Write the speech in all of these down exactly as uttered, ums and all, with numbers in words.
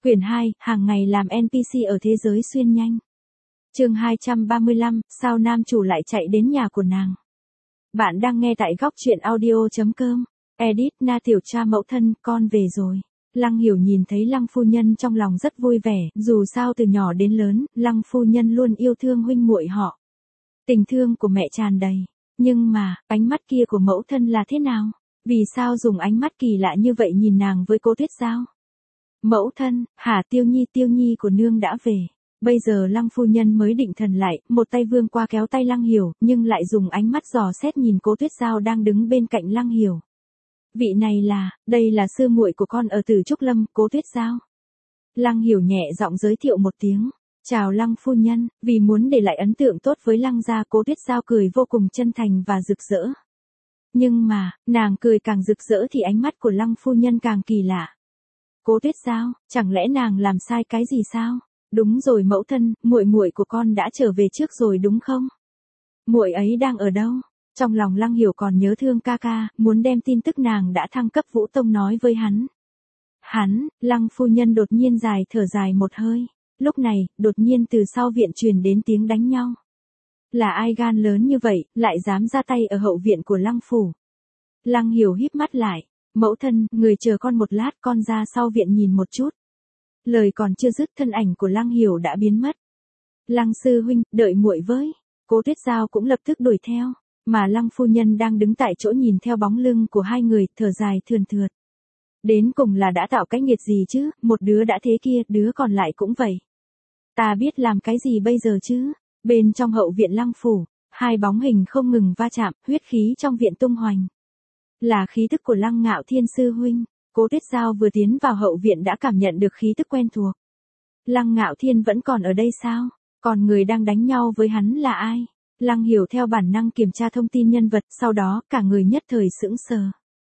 Quyển hai, hàng ngày làm en pê xê ở thế giới xuyên nhanh. Chương hai trăm ba mươi lăm, sao nam chủ lại chạy đến nhà của nàng. Bạn đang nghe tại góc truyện audio chấm com. Edit, Na tiểu cha mẫu thân, con về rồi. Lăng Hiểu nhìn thấy Lăng phu nhân trong lòng rất vui vẻ, dù sao từ nhỏ đến lớn, Lăng phu nhân luôn yêu thương huynh muội họ. Tình thương của mẹ tràn đầy. Nhưng mà, ánh mắt kia của mẫu thân là thế nào? Vì sao dùng ánh mắt kỳ lạ như vậy nhìn nàng với Cố Tuyết Giao? Mẫu thân, hả Tiêu Nhi Tiêu Nhi của nương đã về. Bây giờ Lăng phu nhân mới định thần lại, một tay vươn qua kéo tay Lăng Hiểu, nhưng lại dùng ánh mắt dò xét nhìn Cố Tuyết Giao đang đứng bên cạnh Lăng Hiểu. Vị này là, đây là sư muội của con ở Tử Trúc Lâm, Cố Tuyết Giao. Lăng Hiểu nhẹ giọng giới thiệu một tiếng. Chào Lăng phu nhân, vì muốn để lại ấn tượng tốt với Lăng gia, Cố Tuyết Giao cười vô cùng chân thành và rực rỡ. Nhưng mà, nàng cười càng rực rỡ thì ánh mắt của Lăng phu nhân càng kỳ lạ. Cố Tuyết Giao, chẳng lẽ nàng làm sai cái gì sao? Đúng rồi mẫu thân, muội muội của con đã trở về trước rồi đúng không? Muội ấy đang ở đâu? Trong lòng Lăng Hiểu còn nhớ thương ca ca, muốn đem tin tức nàng đã thăng cấp Vũ Tông nói với hắn. Hắn, Lăng phu nhân đột nhiên dài thở dài một hơi. Lúc này, đột nhiên từ sau viện truyền đến tiếng đánh nhau. Là ai gan lớn như vậy, lại dám ra tay ở hậu viện của Lăng phủ? Lăng Hiểu híp mắt lại. Mẫu thân, người chờ con một lát, con ra sau viện nhìn một chút. Lời còn chưa dứt, thân ảnh của Lăng Hiểu đã biến mất. Lăng sư huynh, đợi muội với. Cố Tuyết Giao cũng lập tức đuổi theo, mà Lăng phu nhân đang đứng tại chỗ nhìn theo bóng lưng của hai người, thở dài thườn thượt. Đến cùng là đã tạo cái nghiệt gì chứ, một đứa đã thế kia, đứa còn lại cũng vậy. Ta biết làm cái gì bây giờ chứ? Bên trong hậu viện Lăng phủ, hai bóng hình không ngừng va chạm, huyết khí trong viện tung hoành. Là khí tức của Lăng Ngạo Thiên sư huynh. Cố Tuyết Giao vừa tiến vào hậu viện đã cảm nhận được khí tức quen thuộc. Lăng Ngạo Thiên vẫn còn ở đây sao? Còn người đang đánh nhau với hắn là ai? Lăng Hiểu theo bản năng kiểm tra thông tin nhân vật, sau đó cả người nhất thời sững sờ.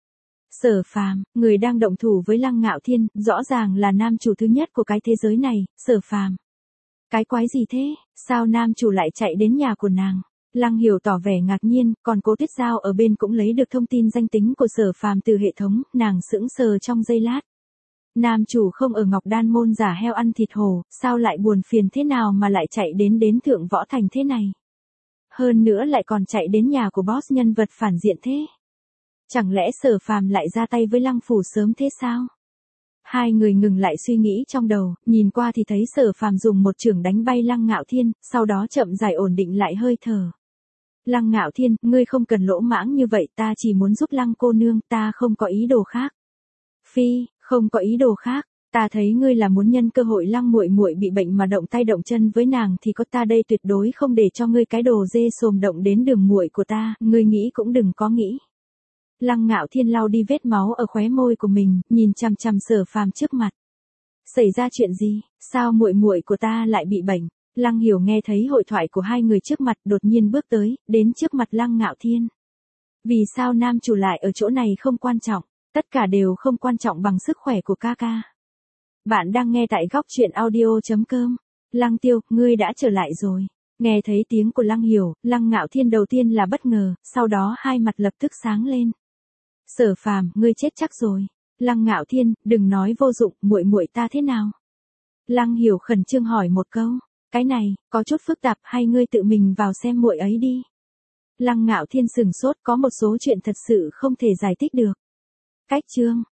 Sở Phàm, người đang động thủ với Lăng Ngạo Thiên, rõ ràng là nam chủ thứ nhất của cái thế giới này, Sở Phàm. Cái quái gì thế? Sao nam chủ lại chạy đến nhà của nàng? Lăng Hiểu tỏ vẻ ngạc nhiên, còn Cố Tuyết Giao ở bên cũng lấy được thông tin danh tính của Sở Phàm từ hệ thống, nàng sững sờ trong giây lát. Nam chủ không ở Ngọc Đan môn giả heo ăn thịt hổ, sao lại buồn phiền thế nào mà lại chạy đến đến Thượng Võ Thành thế này? Hơn nữa lại còn chạy đến nhà của boss nhân vật phản diện thế. Chẳng lẽ Sở Phàm lại ra tay với Lăng phủ sớm thế sao? Hai người ngừng lại suy nghĩ trong đầu, nhìn qua thì thấy Sở Phàm dùng một chưởng đánh bay Lăng Ngạo Thiên, sau đó chậm rãi ổn định lại hơi thở. Lăng Ngạo Thiên, ngươi không cần lỗ mãng như vậy, ta chỉ muốn giúp Lăng cô nương, ta không có ý đồ khác. Phi, không có ý đồ khác, ta thấy ngươi là muốn nhân cơ hội Lăng muội muội bị bệnh mà động tay động chân với nàng thì có ta đây tuyệt đối không để cho ngươi cái đồ dê xồm động đến đường muội của ta, ngươi nghĩ cũng đừng có nghĩ. Lăng Ngạo Thiên lau đi vết máu ở khóe môi của mình, nhìn chằm chằm Sở Phàm trước mặt. Xảy ra chuyện gì? Sao muội muội của ta lại bị bệnh? Lăng Hiểu nghe thấy hội thoại của hai người trước mặt, đột nhiên bước tới, đến trước mặt Lăng Ngạo Thiên. Vì sao nam chủ lại ở chỗ này không quan trọng, tất cả đều không quan trọng bằng sức khỏe của ca ca. Bạn đang nghe tại góc truyện audio chấm com. Lăng Tiêu, ngươi đã trở lại rồi. Nghe thấy tiếng của Lăng Hiểu, Lăng Ngạo Thiên đầu tiên là bất ngờ, sau đó hai mặt lập tức sáng lên. Sở Phàm, ngươi chết chắc rồi. Lăng Ngạo Thiên, đừng nói vô dụng, muội muội ta thế nào? Lăng Hiểu khẩn trương hỏi một câu. Cái này, có chút phức tạp, hay ngươi tự mình vào xem muội ấy đi. Lăng Ngạo Thiên sừng sốt, có một số chuyện thật sự không thể giải thích được. Cách chương.